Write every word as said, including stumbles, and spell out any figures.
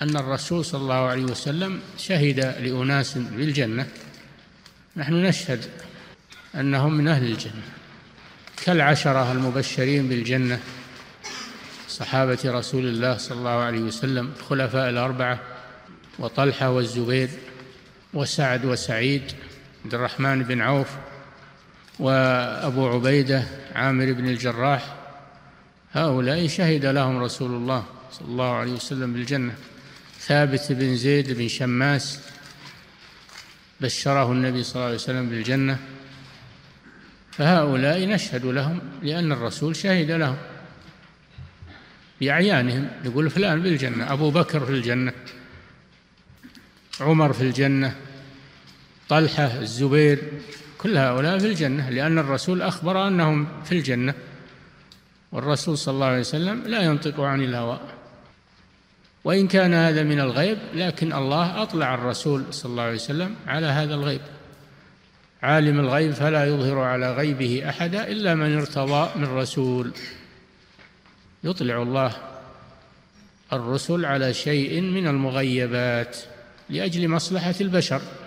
أن الرسول صلى الله عليه وسلم شهد لأناس بالجنة، نحن نشهد أنهم من أهل الجنة كالعشرة المبشرين بالجنة، صحابة رسول الله صلى الله عليه وسلم الخلفاء الأربعة، وطلحة والزبير وسعد وسعيد عبد الرحمن بن عوف وأبو عبيدة عامر بن الجراح، هؤلاء شهد لهم رسول الله صلى الله عليه وسلم بالجنة. ثابت بن زيد بن شماس بشره النبي صلى الله عليه وسلم بالجنة، فهؤلاء نشهد لهم لأن الرسول شهد لهم بأعيانهم، يقول فلان بالجنة، أبو بكر في الجنة، عمر في الجنة، طلحة، الزبير، كل هؤلاء في الجنة، لأن الرسول أخبر أنهم في الجنة، والرسول صلى الله عليه وسلم لا ينطق عن الهوى، وإن كان هذا من الغيب لكن الله أطلع الرسول صلى الله عليه وسلم على هذا الغيب. عالم الغيب فلا يظهر على غيبه أحدا إلا من ارتضى من رسول. يطلع الله الرسل على شيء من المغيبات لأجل مصلحة البشر.